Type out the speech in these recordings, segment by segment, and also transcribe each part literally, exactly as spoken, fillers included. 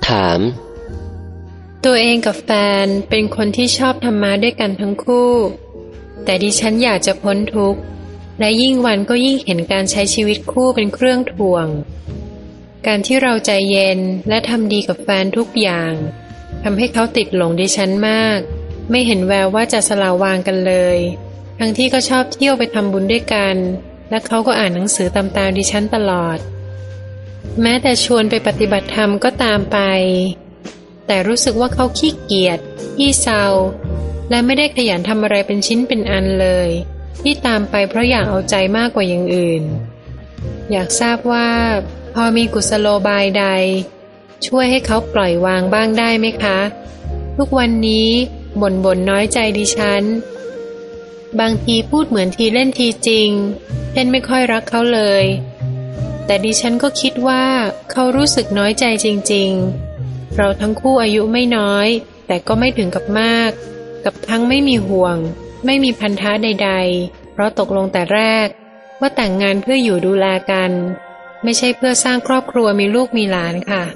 ถามตัวเองกับแฟนเป็นคนที่ชอบธรรมะด้วยกันทั้งคู่แต่ดิฉันอยากจะพ้นทุกข์และยิ่งวันก็ยิ่งเห็นการใช้ชีวิตคู่เป็นเครื่องถ่วงการที่เราใจเย็นและทำดีกับแฟนทุกอย่างทำให้เขาติดหลงดิฉันมากไม่เห็นแววว่าจะสละวางกันเลยทั้งที่ก็ชอบเที่ยวไปทำบุญด้วยกันและเขาก็อ่านหนังสือตามๆดิฉันตลอดแม้แต่ชวนไปปฏิบัติธรรมก็ตามไปแต่รู้สึกว่าเขาขี้เกียจขี้เศร้าและไม่ได้ขยันทำอะไรเป็นชิ้นเป็นอันเลยที่ตามไปเพราะอยากเอาใจมากกว่าอย่างอื่นอยากทราบว่าพอมีกุศโลบายใดช่วยให้เขาปล่อยวางบ้างได้ไหมคะทุกวันนี้บ่นบ่นน้อยใจดิฉันบางทีพูดเหมือนทีเล่นทีจริงเช่นไม่ค่อยรักเขาเลยแต่ดิฉันก็คิดว่าเขารู้สึกน้อยใจจริงๆเราทั้งคู่อายุไม่น้อยแต่ก็ไม่ถึงกับมากกับทั้งไม่มีห่วงไม่มีพันธะใดๆเพราะตกลงแต่แรกว่าแต่งงานเพื่ออยู่ดูแลกันไม่ใช่เพื่อสร้างครอบครัวมีลูกมีหลานค่ะ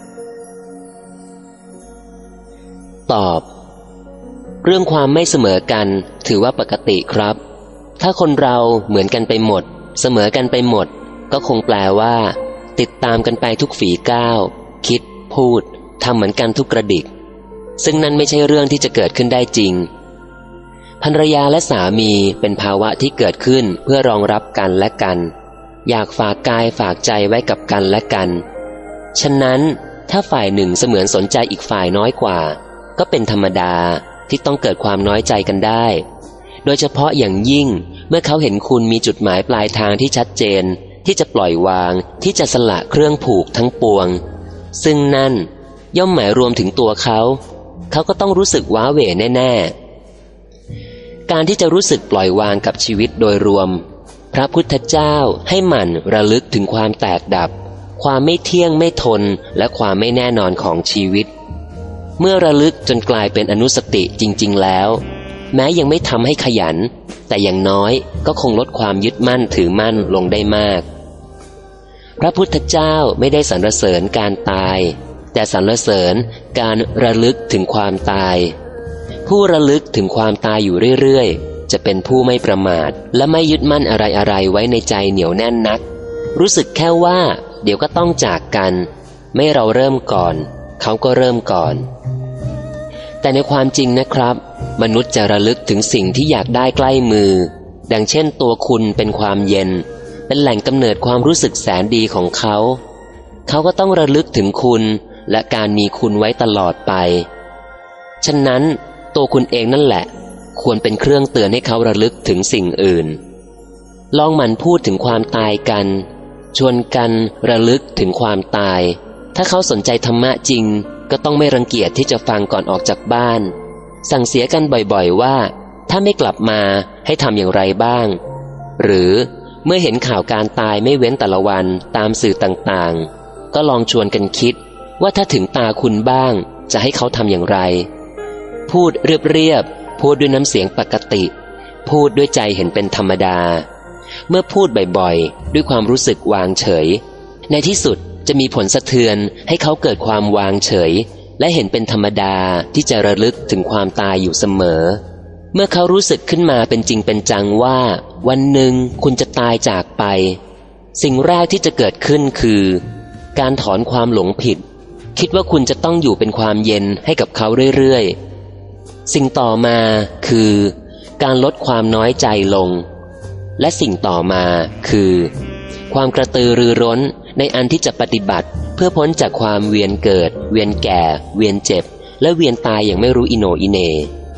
ตอบเรื่องความไม่เสมอกันถือว่าปกติครับถ้าคนเราเหมือนกันไปหมดเสมอกันไปหมดก็คงแปลว่าติดตามกันไปทุกฝีก้าวคิดพูดทำเหมือนกันทุกกระดิกซึ่งนั่นไม่ใช่เรื่องที่จะเกิดขึ้นได้จริงภรรยาและสามีเป็นภาวะที่เกิดขึ้นเพื่อรองรับกันและกันอยากฝากกายฝากใจไว้กับกันและกันฉะนั้นถ้าฝ่ายหนึ่งเสมือนสนใจอีกฝ่ายน้อยกว่าก็เป็นธรรมดาที่ต้องเกิดความน้อยใจกันได้โดยเฉพาะอย่างยิ่งเมื่อเขาเห็นคุณมีจุดหมายปลายทางที่ชัดเจนที่จะปล่อยวางที่จะสละเครื่องผูกทั้งปวงซึ่งนั่นย่อมหมายรวมถึงตัวเขาเขาก็ต้องรู้สึกว้าเหวแน่ๆการที่จะรู้สึกปล่อยวางกับชีวิตโดยรวมพระพุทธเจ้าให้หมั่นระลึกถึงความแตกดับความไม่เที่ยงไม่ทนและความไม่แน่นอนของชีวิตเมื่อระลึกจนกลายเป็นอนุสติจริงๆแล้วแม้ยังไม่ทำให้ขยันแต่อย่างน้อยก็คงลดความยึดมั่นถือมั่นลงได้มากพระพุทธเจ้าไม่ได้สรรเสริญการตายแต่สรรเสริญการระลึกถึงความตายผู้ระลึกถึงความตายอยู่เรื่อยๆจะเป็นผู้ไม่ประมาทและไม่ยึดมั่นอะไรๆไว้ในใจเหนียวแน่นนักรู้สึกแค่ว่าเดี๋ยวก็ต้องจากกันไม่เราเริ่มก่อนเขาก็เริ่มก่อนแต่ในความจริงนะครับมนุษย์จะระลึกถึงสิ่งที่อยากได้ใกล้มือดังเช่นตัวคุณเป็นความเย็นเป็นแหล่งกำเนิดความรู้สึกแสนดีของเขาเขาก็ต้องระลึกถึงคุณและการมีคุณไว้ตลอดไปฉะนั้นตัวคุณเองนั่นแหละควรเป็นเครื่องเตือนให้เขาระลึกถึงสิ่งอื่นลองหมั่นพูดถึงความตายกันชวนกันระลึกถึงความตายถ้าเขาสนใจธรรมะจริงก็ต้องไม่รังเกียจที่จะฟังก่อนออกจากบ้านสั่งเสียกันบ่อยๆว่าถ้าไม่กลับมาให้ทำอย่างไรบ้างหรือเมื่อเห็นข่าวการตายไม่เว้นแต่ละวันตามสื่อต่างๆก็ลองชวนกันคิดว่าถ้าถึงตาคุณบ้างจะให้เขาทำอย่างไรพูดเรียบๆพูดด้วยน้ำเสียงปกติพูดด้วยใจเห็นเป็นธรรมดาเมื่อพูดบ่อยๆด้วยความรู้สึกวางเฉยในที่สุดจะมีผลสะเทือนให้เขาเกิดความวางเฉยและเห็นเป็นธรรมดาที่จะระลึกถึงความตายอยู่เสมอเมื่อเขารู้สึกขึ้นมาเป็นจริงเป็นจังว่าวันหนึ่งคุณจะตายจากไปสิ่งแรกที่จะเกิดขึ้นคือการถอนความหลงผิดคิดว่าคุณจะต้องอยู่เป็นความเย็นให้กับเขาเรื่อยๆสิ่งต่อมาคือการลดความน้อยใจลงและสิ่งต่อมาคือความกระตือรือร้นในอันที่จะปฏิบัติเพื่อพ้นจากความเวียนเกิดเวียนแก่เวียนเจ็บและเวียนตายอย่างไม่รู้อิโหนอิเหน่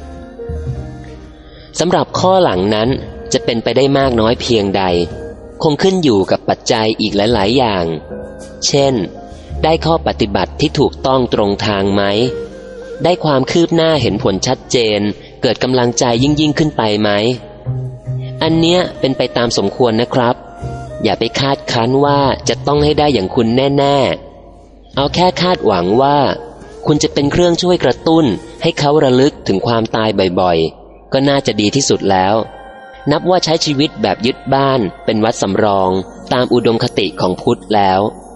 สำหรับข้อหลังนั้นจะเป็นไปได้มากน้อยเพียงใดคงขึ้นอยู่กับปัจจัยอีกหลายๆอย่างเช่นได้ข้อปฏิบัติที่ถูกต้องตรงทางไหมได้ความคืบหน้าเห็นผลชัดเจนเกิดกำลังใจยิ่งยิ่งขึ้นไปไหมอันเนี้ยเป็นไปตามสมควรนะครับอย่าไปคาดคั้นว่าจะต้องให้ได้อย่างคุณแน่ๆเอาแค่คาดหวังว่าคุณจะเป็นเครื่องช่วยกระตุ้นให้เขาระลึกถึงความตายบ่อยๆก็น่าจะดีที่สุดแล้วนับว่าใช้ชีวิตแบบยึดบ้านเป็นวัดสำรองตามอุดมคติของพุทธแล้ว